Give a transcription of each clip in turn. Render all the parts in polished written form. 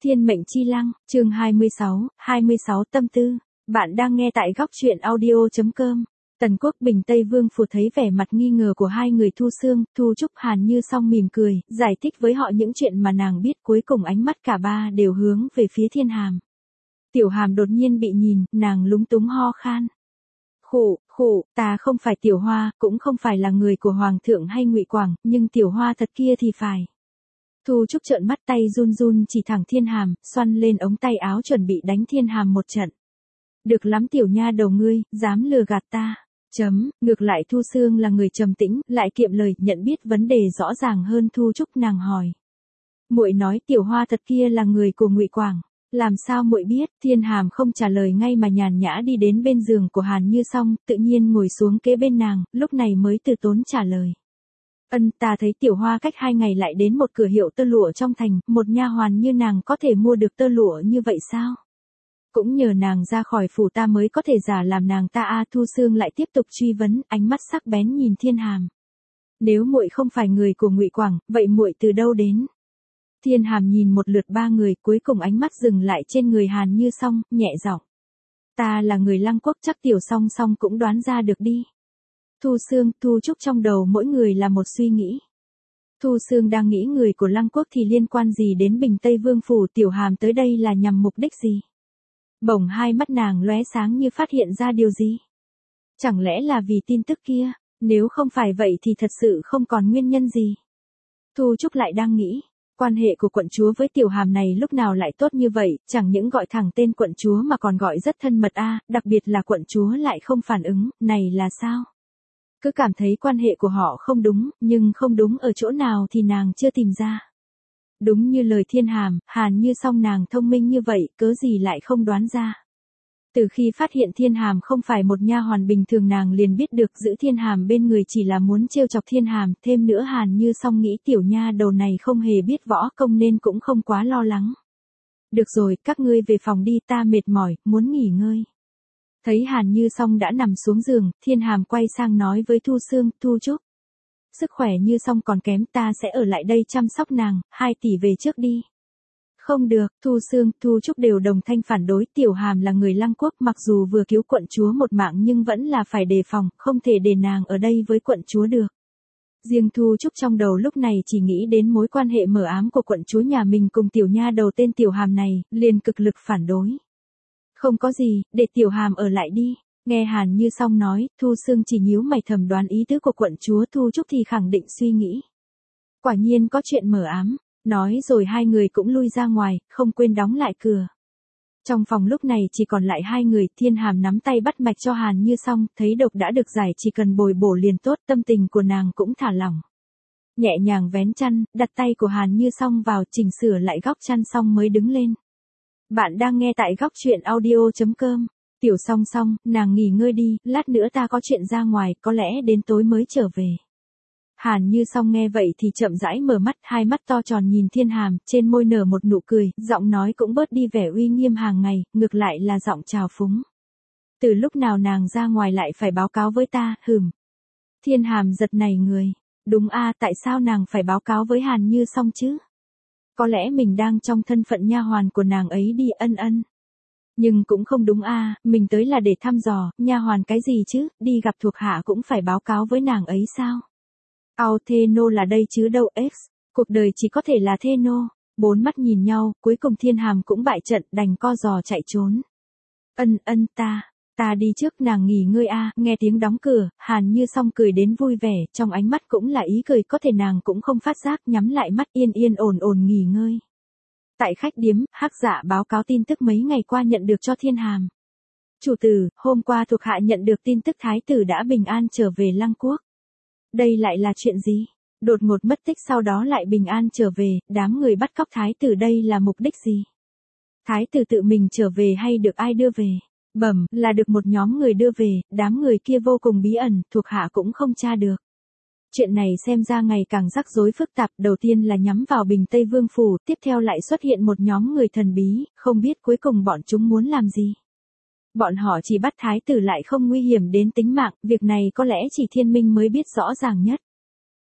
Thiên mệnh chi lăng, chương 26 tâm tư. Bạn đang nghe tại góc truyện audio.com. Tần Quốc Bình Tây Vương Phủ thấy vẻ mặt nghi ngờ của hai người Thu Xương, Thu Trúc Hàn Như Song mỉm cười, giải thích với họ những chuyện mà nàng biết, cuối cùng ánh mắt cả ba đều hướng về phía Thiên Hàm. Tiểu Hàm đột nhiên bị nhìn, nàng lúng túng ho khan. Khụ, ta không phải Tiểu Hoa, cũng không phải là người của Hoàng thượng hay Ngụy Quảng, nhưng Tiểu Hoa thật kia thì phải. Thu Trúc trợn mắt, tay run run chỉ thẳng Thiên Hàm, xoăn lên ống tay áo chuẩn bị đánh Thiên Hàm một trận. Được lắm tiểu nha đầu ngươi, dám lừa gạt ta. Ngược lại Thu Xương là người trầm tĩnh, lại kiệm lời, nhận biết vấn đề rõ ràng hơn Thu Trúc, nàng hỏi. Muội nói Tiểu Hoa thật kia là người của Ngụy Quảng. Làm sao muội biết? Thiên Hàm không trả lời ngay mà nhàn nhã đi đến bên giường của Hàn Như Song, tự nhiên ngồi xuống kế bên nàng, lúc này mới từ tốn trả lời. Ta thấy Tiểu Hoa cách 2 ngày lại đến một cửa hiệu tơ lụa trong thành, một nha hoàn như nàng có thể mua được tơ lụa như vậy sao? Cũng nhờ nàng ra khỏi phủ ta mới có thể giả làm nàng ta. Thu Xương lại tiếp tục truy vấn, ánh mắt sắc bén nhìn Thiên Hàm. Nếu muội không phải người của Ngụy Quảng, vậy muội từ đâu đến? Thiên Hàm nhìn một lượt ba người, cuối cùng ánh mắt dừng lại trên người Hàn Như Song, nhẹ giọng. Ta là người Lăng Quốc, chắc Tiểu Song Song cũng đoán ra được đi. Thu Xương, Thu Trúc trong đầu mỗi người là một suy nghĩ. Thu Xương đang nghĩ người của Lăng Quốc thì liên quan gì đến Bình Tây Vương Phủ, Tiểu Hàm tới đây là nhằm mục đích gì? Bỗng hai mắt nàng lóe sáng như phát hiện ra điều gì. Chẳng lẽ là vì tin tức kia, nếu không phải vậy thì thật sự không còn nguyên nhân gì. Thu Trúc lại đang nghĩ, quan hệ của quận chúa với Tiểu Hàm này lúc nào lại tốt như vậy, chẳng những gọi thẳng tên quận chúa mà còn gọi rất thân mật đặc biệt là quận chúa lại không phản ứng, này là sao? Cứ cảm thấy quan hệ của họ không đúng, nhưng không đúng ở chỗ nào thì nàng chưa tìm ra. Đúng như lời Thiên Hàm, Hàn Như Song nàng thông minh như vậy, cớ gì lại không đoán ra. Từ khi phát hiện Thiên Hàm không phải một nha hoàn bình thường, nàng liền biết được giữ Thiên Hàm bên người chỉ là muốn trêu chọc Thiên Hàm, thêm nữa Hàn Như Song nghĩ tiểu nha đầu này không hề biết võ công nên cũng không quá lo lắng. Được rồi, các ngươi về phòng đi, ta mệt mỏi, muốn nghỉ ngơi. Thấy Hàn Như Song đã nằm xuống giường, Thiên Hàm quay sang nói với Thu Xương, Thu Trúc. Sức khỏe Như Song còn kém, ta sẽ ở lại đây chăm sóc nàng, 2 tỷ về trước đi. Không được, Thu Xương, Thu Trúc đều đồng thanh phản đối, Tiểu Hàm là người Lăng Quốc, mặc dù vừa cứu quận chúa một mạng nhưng vẫn là phải đề phòng, không thể để nàng ở đây với quận chúa được. Riêng Thu Trúc trong đầu lúc này chỉ nghĩ đến mối quan hệ mờ ám của quận chúa nhà mình cùng tiểu nha đầu tên Tiểu Hàm này, liền cực lực phản đối. Không có gì, để Tiểu Hàm ở lại đi. Nghe Hàn Như Song nói, Thu Xương chỉ nhíu mày thầm đoán ý tứ của quận chúa. Thu Trúc thì khẳng định suy nghĩ. Quả nhiên có chuyện mờ ám. Nói rồi hai người cũng lui ra ngoài, không quên đóng lại cửa. Trong phòng lúc này chỉ còn lại hai người, Thiên Hàm nắm tay bắt mạch cho Hàn Như Song, thấy độc đã được giải, chỉ cần bồi bổ liền tốt, tâm tình của nàng cũng thả lỏng. Nhẹ nhàng vén chăn, đặt tay của Hàn Như Song vào, chỉnh sửa lại góc chăn xong mới đứng lên. Bạn đang nghe tại góc truyện audio.com. Tiểu Song Song, nàng nghỉ ngơi đi, lát nữa ta có chuyện ra ngoài, có lẽ đến tối mới trở về. Hàn Như Song nghe vậy thì chậm rãi mở mắt, hai mắt to tròn nhìn Thiên Hàm, trên môi nở một nụ cười, giọng nói cũng bớt đi vẻ uy nghiêm hàng ngày, ngược lại là giọng trào phúng. Từ lúc nào nàng ra ngoài lại phải báo cáo với ta, Thiên Hàm giật nảy người. Đúng tại sao nàng phải báo cáo với Hàn Như Song chứ? Có lẽ mình đang trong thân phận nha hoàn của nàng ấy đi, ân. Nhưng cũng không đúng mình tới là để thăm dò, nha hoàn cái gì chứ, đi gặp thuộc hạ cũng phải báo cáo với nàng ấy sao? Thê nô là đây chứ đâu cuộc đời chỉ có thể là thê nô. Bốn mắt nhìn nhau, cuối cùng Thiên Hàm cũng bại trận, đành co giò chạy trốn. Ta đi trước, nàng nghỉ ngơi nghe tiếng đóng cửa, Hàn Như Song cười đến vui vẻ, trong ánh mắt cũng là ý cười, có thể nàng cũng không phát giác, nhắm lại mắt yên ổn nghỉ ngơi. Tại khách điếm, Hắc Dạ báo cáo tin tức mấy ngày qua nhận được cho Thiên Hàm. Chủ tử, hôm qua thuộc hạ nhận được tin tức thái tử đã bình an trở về Lăng Quốc. Đây lại là chuyện gì? Đột ngột mất tích sau đó lại bình an trở về, đám người bắt cóc thái tử đây là mục đích gì? Thái tử tự mình trở về hay được ai đưa về? Là được một nhóm người đưa về, đám người kia vô cùng bí ẩn, thuộc hạ cũng không tra được. Chuyện này xem ra ngày càng rắc rối phức tạp, đầu tiên là nhắm vào Bình Tây Vương Phủ, tiếp theo lại xuất hiện một nhóm người thần bí, không biết cuối cùng bọn chúng muốn làm gì. Bọn họ chỉ bắt thái tử lại không nguy hiểm đến tính mạng, việc này có lẽ chỉ Thiên Minh mới biết rõ ràng nhất.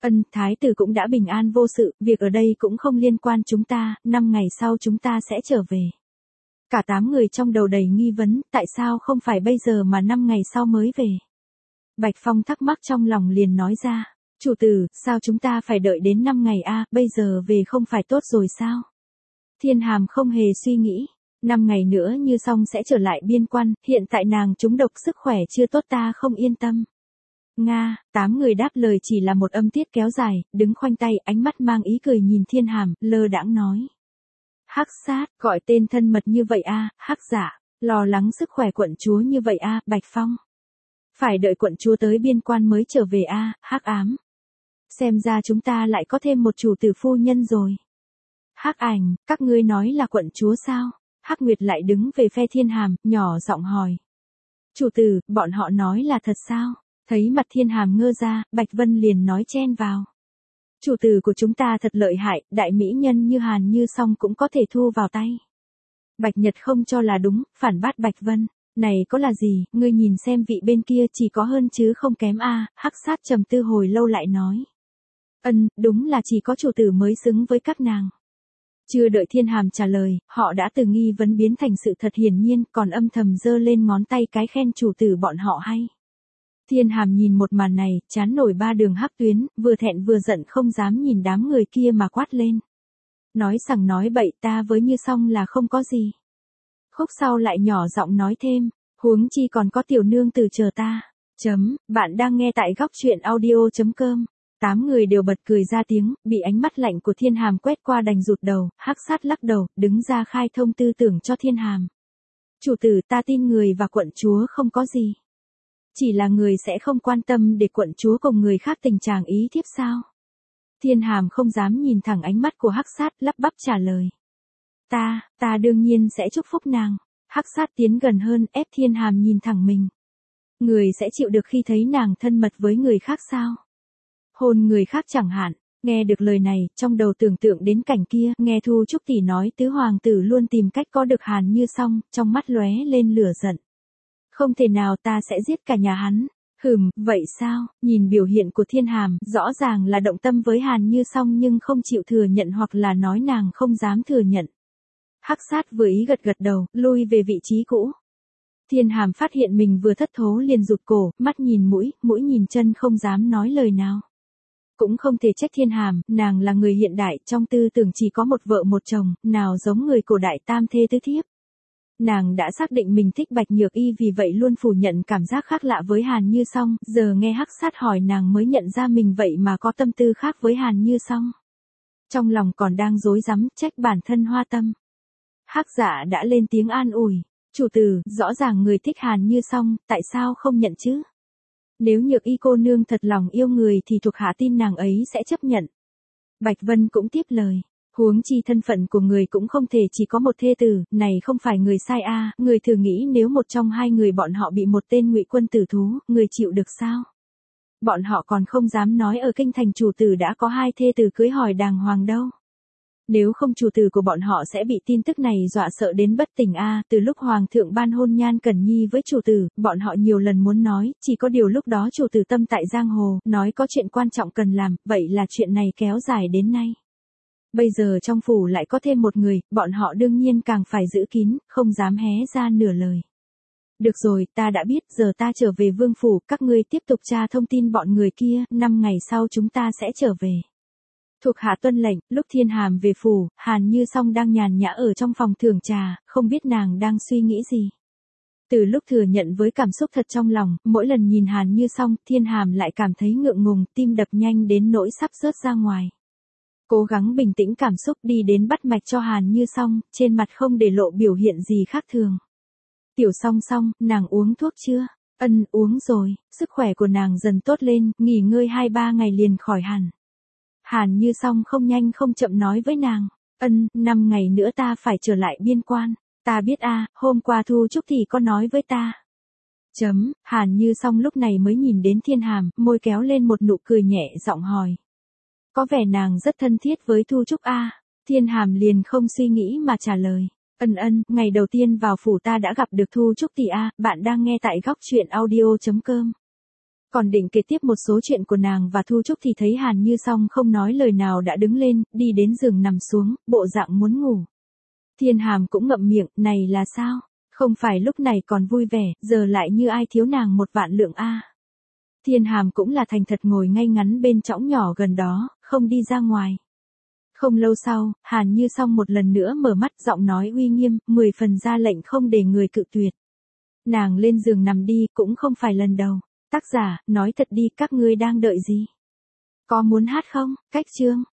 Ân, thái tử cũng đã bình an vô sự, việc ở đây cũng không liên quan chúng ta, 5 ngày sau chúng ta sẽ trở về. Cả 8 người trong đầu đầy nghi vấn, tại sao không phải bây giờ mà 5 ngày sau mới về? Bạch Phong thắc mắc trong lòng liền nói ra, chủ tử, sao chúng ta phải đợi đến 5 ngày a, bây giờ về không phải tốt rồi sao? Thiên Hàm không hề suy nghĩ, 5 ngày nữa Như Song sẽ trở lại biên quan, hiện tại nàng trúng độc sức khỏe chưa tốt ta không yên tâm. Nga, 8 người đáp lời chỉ là một âm tiết kéo dài, đứng khoanh tay, ánh mắt mang ý cười nhìn Thiên Hàm, lơ đãng nói. Hắc sát, gọi tên thân mật như vậy a, Hắc Dạ, lo lắng sức khỏe quận chúa như vậy a, Bạch Phong. Phải đợi quận chúa tới biên quan mới trở về a, Hắc Ám. Xem ra chúng ta lại có thêm một chủ tử phu nhân rồi. Hắc Ảnh, các ngươi nói là quận chúa sao? Hắc Nguyệt lại đứng về phe Thiên Hàm, nhỏ giọng hỏi. Chủ tử, bọn họ nói là thật sao? Thấy mặt Thiên Hàm ngơ ra, Bạch Vân liền nói chen vào. Chủ tử của chúng ta thật lợi hại, đại mỹ nhân như Hàn Như Song cũng có thể thu vào tay. Bạch Nhật không cho là đúng, phản bác Bạch Vân. Này có là gì, ngươi nhìn xem vị bên kia chỉ có hơn chứ không kém a. Hắc sát trầm tư hồi lâu lại nói. Ân, đúng là chỉ có chủ tử mới xứng với các nàng. Chưa đợi Thiên Hàm trả lời, họ đã từ nghi vấn biến thành sự thật hiển nhiên, còn âm thầm giơ lên ngón tay cái khen chủ tử bọn họ hay. Thiên Hàm nhìn một màn này, chán nổi 3 đường hắc tuyến, vừa thẹn vừa giận không dám nhìn đám người kia mà quát lên. Nói sằng nói bậy, ta với Như Song là không có gì. Khúc sau lại nhỏ giọng nói thêm, huống chi còn có tiểu nương tử chờ ta. Bạn đang nghe tại góc truyện audio.com. 8 người đều bật cười ra tiếng, bị ánh mắt lạnh của Thiên Hàm quét qua đành rụt đầu, Hắc sát lắc đầu, đứng ra khai thông tư tưởng cho Thiên Hàm. Chủ tử, ta tin người và quận chúa không có gì. Chỉ là người sẽ không quan tâm để quận chúa cùng người khác tình trạng ý thiếp sao? Thiên Hàm không dám nhìn thẳng ánh mắt của Hắc sát, lắp bắp trả lời. Ta đương nhiên sẽ chúc phúc nàng. Hắc sát tiến gần hơn, ép Thiên Hàm nhìn thẳng mình. Người sẽ chịu được khi thấy nàng thân mật với người khác sao? Hôn người khác chẳng hạn. Nghe được lời này, trong đầu tưởng tượng đến cảnh kia, nghe Thu Trúc tỷ nói tứ hoàng tử luôn tìm cách có được Hàn Như Song, trong mắt lóe lên lửa giận. Không thể nào, ta sẽ giết cả nhà hắn. Vậy sao? Nhìn biểu hiện của Thiên Hàm, rõ ràng là động tâm với Hàn Như Song nhưng không chịu thừa nhận hoặc là nói nàng không dám thừa nhận. Hắc sát vừa ý gật gật đầu, lui về vị trí cũ. Thiên Hàm phát hiện mình vừa thất thố liền rụt cổ, mắt nhìn mũi nhìn chân không dám nói lời nào. Cũng không thể trách Thiên Hàm, nàng là người hiện đại, trong tư tưởng chỉ có một vợ một chồng, nào giống người cổ đại tam thê tứ thiếp. Nàng đã xác định mình thích Bạch Nhược Y vì vậy luôn phủ nhận cảm giác khác lạ với Hàn Như Song, giờ nghe Hắc sát hỏi nàng mới nhận ra mình vậy mà có tâm tư khác với Hàn Như Song. Trong lòng còn đang rối rắm, trách bản thân hoa tâm. Hắc Dạ đã lên tiếng an ủi, chủ tử, rõ ràng người thích Hàn Như Song, tại sao không nhận chứ? Nếu Nhược Y cô nương thật lòng yêu người thì thuộc hạ tin nàng ấy sẽ chấp nhận. Bạch Vân cũng tiếp lời. Huống chi thân phận của người cũng không thể chỉ có một thê tử, này không phải người sai a, người thử nghĩ nếu một trong hai người bọn họ bị một tên ngụy quân tử thú, người chịu được sao? Bọn họ còn không dám nói ở kinh thành chủ tử đã có 2 thê tử cưới hỏi đàng hoàng đâu. Nếu không chủ tử của bọn họ sẽ bị tin tức này dọa sợ đến bất tỉnh a, từ lúc hoàng thượng ban hôn Nhan Cẩn Nhi với chủ tử, bọn họ nhiều lần muốn nói, chỉ có điều lúc đó chủ tử tâm tại giang hồ, nói có chuyện quan trọng cần làm, vậy là chuyện này kéo dài đến nay. Bây giờ trong phủ lại có thêm một người, bọn họ đương nhiên càng phải giữ kín, không dám hé ra nửa lời. Được rồi, ta đã biết, giờ ta trở về vương phủ, các ngươi tiếp tục tra thông tin bọn người kia, 5 ngày sau chúng ta sẽ trở về. Thuộc hạ tuân lệnh, lúc Thiên Hàm về phủ, Hàn Như Song đang nhàn nhã ở trong phòng thưởng trà, không biết nàng đang suy nghĩ gì. Từ lúc thừa nhận với cảm xúc thật trong lòng, mỗi lần nhìn Hàn Như Song, Thiên Hàm lại cảm thấy ngượng ngùng, tim đập nhanh đến nỗi sắp rớt ra ngoài. Cố gắng bình tĩnh cảm xúc đi đến bắt mạch cho Hàn Như Song, trên mặt không để lộ biểu hiện gì khác thường. Tiểu Song Song, nàng uống thuốc chưa? Ân, uống rồi, sức khỏe của nàng dần tốt lên, nghỉ ngơi 2-3 ngày liền khỏi hẳn. Hàn Như Song không nhanh không chậm nói với nàng, Ân, 5 ngày nữa ta phải trở lại biên quan, ta biết a, hôm qua Thu Trúc thì có nói với ta. Hàn Như Song lúc này mới nhìn đến Thiên Hàm, môi kéo lên một nụ cười nhẹ giọng hỏi. Có vẻ nàng rất thân thiết với Thu Trúc a. Thiên Hàm liền không suy nghĩ mà trả lời. Ngày đầu tiên vào phủ ta đã gặp được Thu Trúc tỷ a, bạn đang nghe tại góc truyện audio.com. Còn định kể tiếp một số chuyện của nàng và Thu Trúc thì thấy Hàn Như Song không nói lời nào đã đứng lên, đi đến giường nằm xuống, bộ dạng muốn ngủ. Thiên Hàm cũng ngậm miệng, này là sao? Không phải lúc này còn vui vẻ, giờ lại như ai thiếu nàng 1.000.000 a. Thiên Hàm cũng là thành thật ngồi ngay ngắn bên chõng nhỏ gần đó, không đi ra ngoài. Không lâu sau, Hàn Như Song một lần nữa mở mắt, giọng nói uy nghiêm, 10 phần ra lệnh không để người cự tuyệt. Nàng lên giường nằm đi, cũng không phải lần đầu. Tác giả, nói thật đi, các ngươi đang đợi gì? Có muốn hát không? Cách chương.